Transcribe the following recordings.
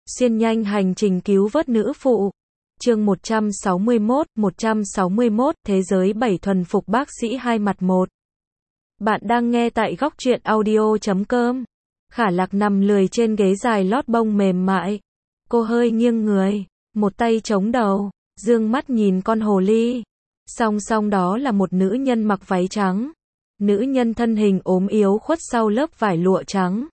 Xuyên nhanh hành trình cứu vớt nữ phụ. Chương 161, Thế giới 7 thuần phục bác sĩ hai mặt 1. Bạn đang nghe tại góc truyện audio.com. Khả Lạc nằm lười trên ghế dài lót bông mềm mại. Cô hơi nghiêng người, một tay chống đầu, dương mắt nhìn con hồ ly. Song song đó là một nữ nhân mặc váy trắng. Nữ nhân thân hình ốm yếu khuất sau lớp vải lụa trắng.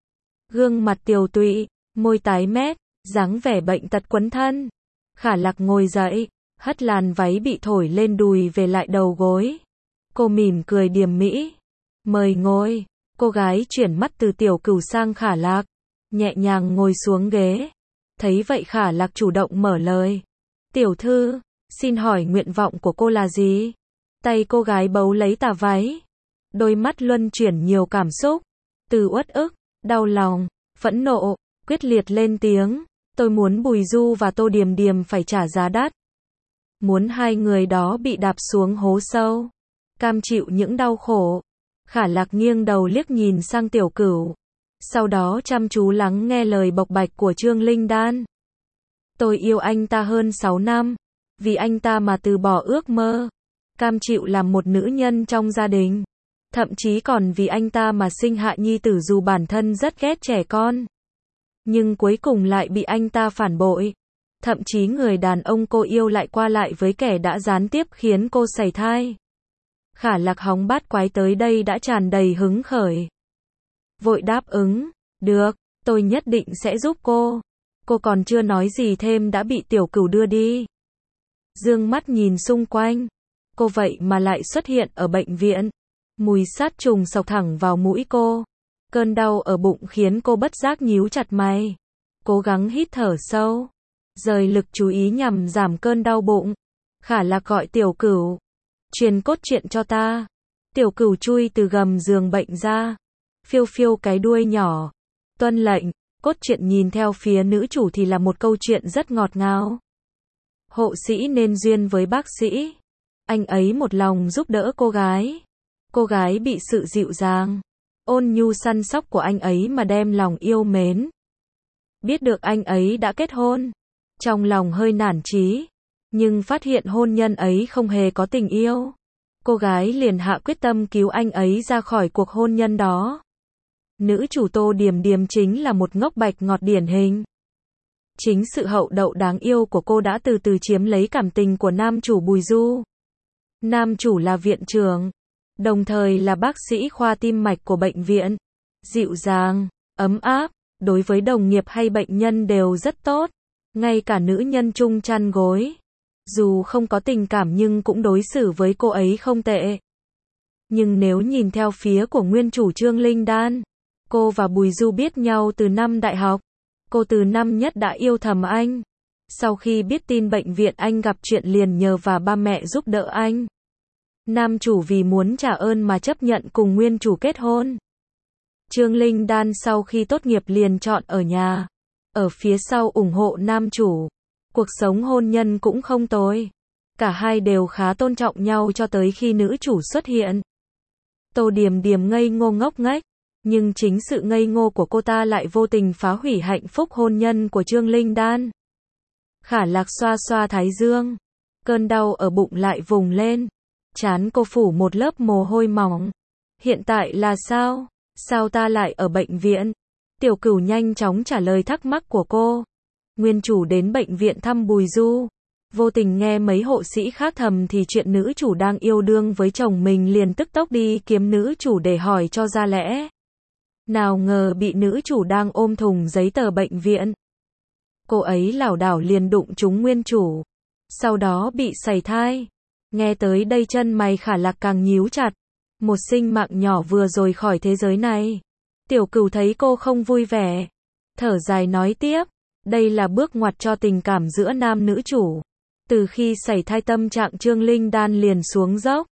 Gương mặt tiều tụy, môi tái mét, dáng vẻ bệnh tật quấn thân. Khả Lạc ngồi dậy, hất làn váy bị thổi lên đùi về lại đầu gối. Cô mỉm cười điềm mỹ. Mời ngồi. Cô gái chuyển mắt từ Tiểu Cửu sang Khả Lạc, nhẹ nhàng ngồi xuống ghế. Thấy vậy Khả Lạc chủ động mở lời. Tiểu thư, xin hỏi nguyện vọng của cô là gì? Tay cô gái bấu lấy tà váy. Đôi mắt luân chuyển nhiều cảm xúc. Từ uất ức, đau lòng, phẫn nộ, quyết liệt lên tiếng. Tôi muốn Bùi Du và Tô Điềm Điềm phải trả giá đắt. Muốn hai người đó bị đạp xuống hố sâu. Cam chịu những đau khổ. Khả Lạc nghiêng đầu liếc nhìn sang Tiểu Cửu. Sau đó chăm chú lắng nghe lời bộc bạch của Trương Linh Đan. Tôi yêu anh ta hơn 6 năm. Vì anh ta mà từ bỏ ước mơ. Cam chịu làm một nữ nhân trong gia đình. Thậm chí còn vì anh ta mà sinh hạ nhi tử dù bản thân rất ghét trẻ con. Nhưng cuối cùng lại bị anh ta phản bội. Thậm chí người đàn ông cô yêu lại qua lại với kẻ đã gián tiếp khiến cô sảy thai. Khả Lạc hóng bát quái tới đây đã tràn đầy hứng khởi. Vội đáp ứng, được, tôi nhất định sẽ giúp cô. Cô còn chưa nói gì thêm đã bị Tiểu Cửu đưa đi. Dương mắt nhìn xung quanh. Cô vậy mà lại xuất hiện ở bệnh viện. Mùi sát trùng xộc thẳng vào mũi cô. Cơn đau ở bụng khiến cô bất giác nhíu chặt mày. Cố gắng hít thở sâu. Rời lực chú ý nhằm giảm cơn đau bụng. Khả Lạc gọi Tiểu Cửu. Truyền cốt truyện cho ta. Tiểu Cửu chui từ gầm giường bệnh ra. Phiêu phiêu cái đuôi nhỏ. Tuân lệnh. Cốt truyện nhìn theo phía nữ chủ thì là một câu chuyện rất ngọt ngào. Hộ sĩ nên duyên với bác sĩ. Anh ấy một lòng giúp đỡ cô gái. Cô gái bị sự dịu dàng, ôn nhu săn sóc của anh ấy mà đem lòng yêu mến. Biết được anh ấy đã kết hôn, trong lòng hơi nản chí, nhưng phát hiện hôn nhân ấy không hề có tình yêu. Cô gái liền hạ quyết tâm cứu anh ấy ra khỏi cuộc hôn nhân đó. Nữ chủ Tô Điềm Điềm chính là một ngốc bạch ngọt điển hình. Chính sự hậu đậu đáng yêu của cô đã từ từ chiếm lấy cảm tình của nam chủ Bùi Du. Nam chủ là viện trưởng, đồng thời là bác sĩ khoa tim mạch của bệnh viện. Dịu dàng, ấm áp, đối với đồng nghiệp hay bệnh nhân đều rất tốt. Ngay cả nữ nhân chung chăn gối. Dù không có tình cảm nhưng cũng đối xử với cô ấy không tệ. Nhưng nếu nhìn theo phía của nguyên chủ Trương Linh Đan, cô và Bùi Du biết nhau từ năm đại học. Cô từ năm nhất đã yêu thầm anh. Sau khi biết tin bệnh viện anh gặp chuyện liền nhờ và ba mẹ giúp đỡ anh. Nam chủ vì muốn trả ơn mà chấp nhận cùng nguyên chủ kết hôn. Trương Linh Đan sau khi tốt nghiệp liền chọn ở nhà. Ở phía sau ủng hộ nam chủ. Cuộc sống hôn nhân cũng không tồi. Cả hai đều khá tôn trọng nhau cho tới khi nữ chủ xuất hiện. Tô Điềm Điềm ngây ngô ngốc nghếch. Nhưng chính sự ngây ngô của cô ta lại vô tình phá hủy hạnh phúc hôn nhân của Trương Linh Đan. Khả Lạc xoa xoa thái dương. Cơn đau ở bụng lại vùng lên. Trán cô phủ một lớp mồ hôi mỏng. Hiện tại là sao? Sao ta lại ở bệnh viện? Tiểu Cửu nhanh chóng trả lời thắc mắc của cô. Nguyên chủ đến bệnh viện thăm Bùi Du. Vô tình nghe mấy hộ sĩ khác thầm thì chuyện nữ chủ đang yêu đương với chồng mình liền tức tốc đi kiếm nữ chủ để hỏi cho ra lẽ. Nào ngờ bị nữ chủ đang ôm thùng giấy tờ bệnh viện. Cô ấy lảo đảo liền đụng trúng nguyên chủ. Sau đó bị sảy thai. Nghe tới đây chân mày Khả Lạc càng nhíu chặt. Một sinh mạng nhỏ vừa rồi khỏi thế giới này. Tiểu Cửu thấy cô không vui vẻ. Thở dài nói tiếp. Đây là bước ngoặt cho tình cảm giữa nam nữ chủ. Từ khi sảy thai tâm trạng Trương Linh Đan liền xuống dốc.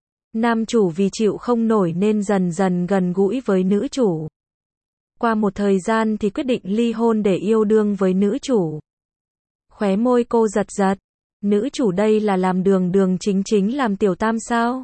Nam chủ vì chịu không nổi nên dần dần gần gũi với nữ chủ. Qua một thời gian thì quyết định ly hôn để yêu đương với nữ chủ. Khóe môi cô giật giật. Nữ chủ đây là làm đường đường chính chính làm tiểu tam sao?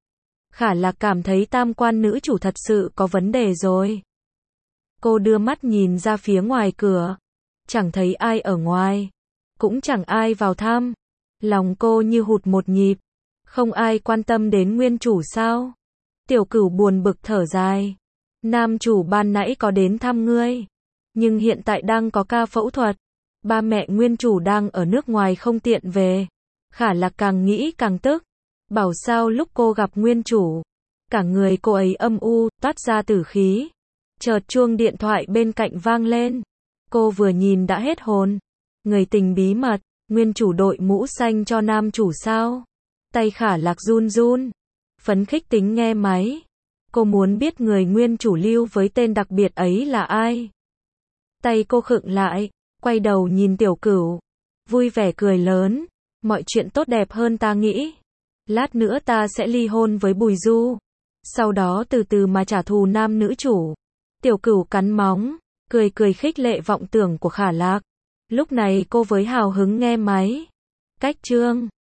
Khả Lạc cảm thấy tam quan nữ chủ thật sự có vấn đề rồi. Cô đưa mắt nhìn ra phía ngoài cửa. chẳng thấy ai ở ngoài, cũng chẳng ai vào thăm. Lòng cô như hụt một nhịp, không ai quan tâm đến nguyên chủ sao? Tiểu Cửu buồn bực thở dài. Nam chủ ban nãy có đến thăm ngươi, nhưng hiện tại đang có ca phẫu thuật. Ba mẹ nguyên chủ đang ở nước ngoài không tiện về. Khả Lạc càng nghĩ càng tức. Bảo sao lúc cô gặp nguyên chủ, cả người cô ấy âm u, toát ra tử khí. Chợt chuông điện thoại bên cạnh vang lên. Cô vừa nhìn đã hết hồn. Người tình bí mật, nguyên chủ đội mũ xanh cho nam chủ sao? Tay Khả Lạc run run, phấn khích tính nghe máy. Cô muốn biết người nguyên chủ lưu với tên đặc biệt ấy là ai. Tay cô khựng lại, quay đầu nhìn Tiểu Cửu, vui vẻ cười lớn. Mọi chuyện tốt đẹp hơn ta nghĩ. Lát nữa ta sẽ ly hôn với Bùi Du, sau đó từ từ mà trả thù nam nữ chủ. Tiểu Cửu cắn móng, cười cười khích lệ vọng tưởng của Khả Lạc. Lúc này cô với hào hứng nghe máy. Cách chương